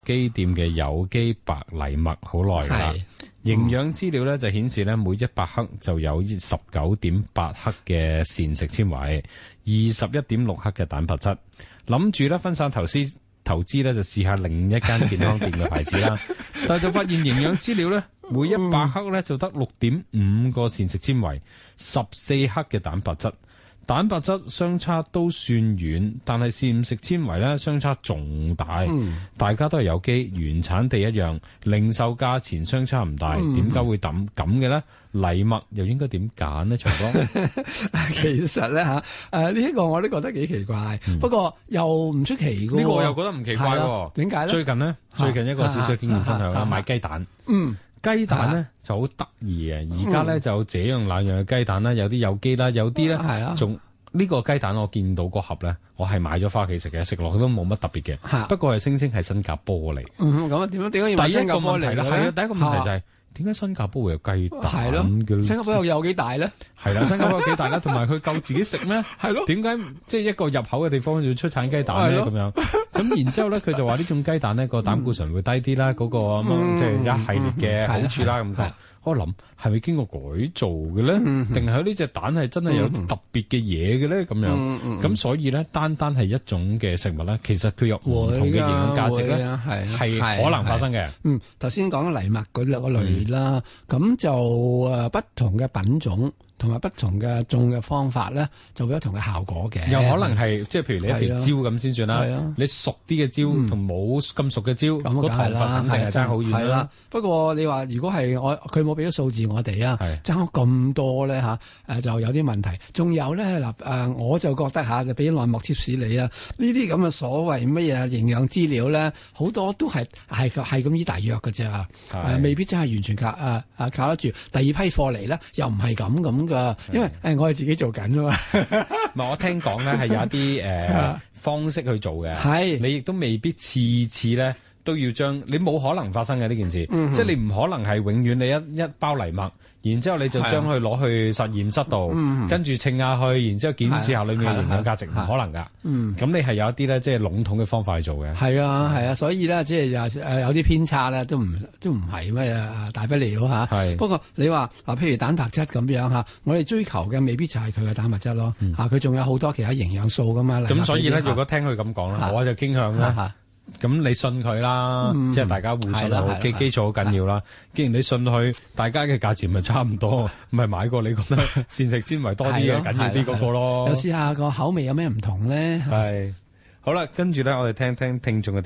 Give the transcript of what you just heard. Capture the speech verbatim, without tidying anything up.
基店嘅有機白藜麥好耐啦。營養資料咧就顯示咧，每一百克就有十九點八克嘅膳食纖維，二十一點六克嘅蛋白質。諗住咧分散投資投資咧，就試下另一間健康店嘅牌子啦。但係就發現營養資料咧，每一百克咧就得六點五個膳食纖維，十四克嘅蛋白質。蛋白質相差都算遠，但係膳食纖維咧相差仲大。嗯、大家都係有機，原產地一樣，零售價錢相差唔大，點解、嗯、會咁咁嘅咧？藜麥又應該點揀呢？長哥？ 其實咧吓，誒呢一個我都覺得幾奇怪，嗯、不過又唔出奇嘅。呢個我又覺得唔奇怪喎。點解咧？最近呢，最近一個少少經驗分享啦，買雞蛋。嗯。雞蛋咧就好得意嘅，而家咧就有這樣那樣嘅雞蛋啦，有啲有機啦，有啲咧仲呢個雞蛋我見到個盒咧，我係買咗翻屋企食嘅，食落去都冇乜特別嘅，啊、不過係聲稱係新加坡嚟。嗯，咁啊點樣點解要買新加坡嚟咧？係啊，第一個問題就係、是。點解新加坡會有雞蛋嘅？ 新加坡又有幾大咧？ 係啦，新加坡有幾大啦？同埋佢夠自己食咩？係咯？點解即係一個入口嘅地方要出產雞蛋咧？咁樣咁然之後咧，佢就話呢種雞蛋咧個膽固醇會低啲啦，嗰、嗯、個咁樣即係一系列嘅好處啦咁講。嗯、我諗係咪經過改造嘅咧？定係呢隻蛋係真係有特別嘅嘢嘅咧？咁樣咁、嗯嗯嗯、所以咧，單單係一種嘅食物咧，其實佢有唔同嘅營養價值咧，係係可能發生嘅。 嗯，頭先講藜麥嗰兩個類啦，咁、嗯、就誒不同嘅品種。同埋不同嘅種嘅方法咧，就會有同嘅效果嘅。 有可能係即係譬如你一條蕉咁先算啦。啊、你熟啲嘅蕉同冇咁熟嘅蕉，嗰糖分肯定係爭好遠啦。 不過你話如果係我佢冇俾咗數字我哋啊，爭咁多咧嚇，誒就有啲問題。仲有咧嗱誒，我就覺得嚇就俾內幕貼士你啊，呢啲咁嘅所謂乜嘢營養資料咧，好多都係係係咁依大約嘅啫，誒、呃、未必真係完全靠誒誒靠得住。第二批貨嚟咧，又唔係咁咁。因為誒我係自己做緊啊嘛， 唔係我聽講咧係有一啲誒、呃、方式去做嘅，係你亦都未必次次咧都要將你冇可能發生嘅呢件事，嗯、哼即係你唔可能係永遠你一一包藜麥。然之後你就將佢攞去實驗室度，嗯、跟住稱下去，然之後檢視下裏面嘅營養價值，唔可能噶。咁、嗯、你係有一啲咧，即係籠統嘅方法去做嘅。係啊，係啊，所以咧，即係誒有啲偏差咧，都唔都唔係咩啊，大不了嚇。係。不過你話啊，譬如蛋白質咁樣嚇，我哋追求嘅未必就係佢嘅蛋白質咯。嚇、嗯，佢仲有好多其他營養素噶嘛。 咁所以咧，如果聽佢咁講啦，我就傾向咧。咁你信佢啦，嗯、即係大家互信好，基基礎好緊要啦。既然你信佢，大家嘅價錢咪差唔多，咪買過你覺得膳食纖維多啲嘅緊要啲嗰個咯。 有試下個口味有咩唔同咧？ 係好啦，跟住咧，我哋聽聽聽眾嘅。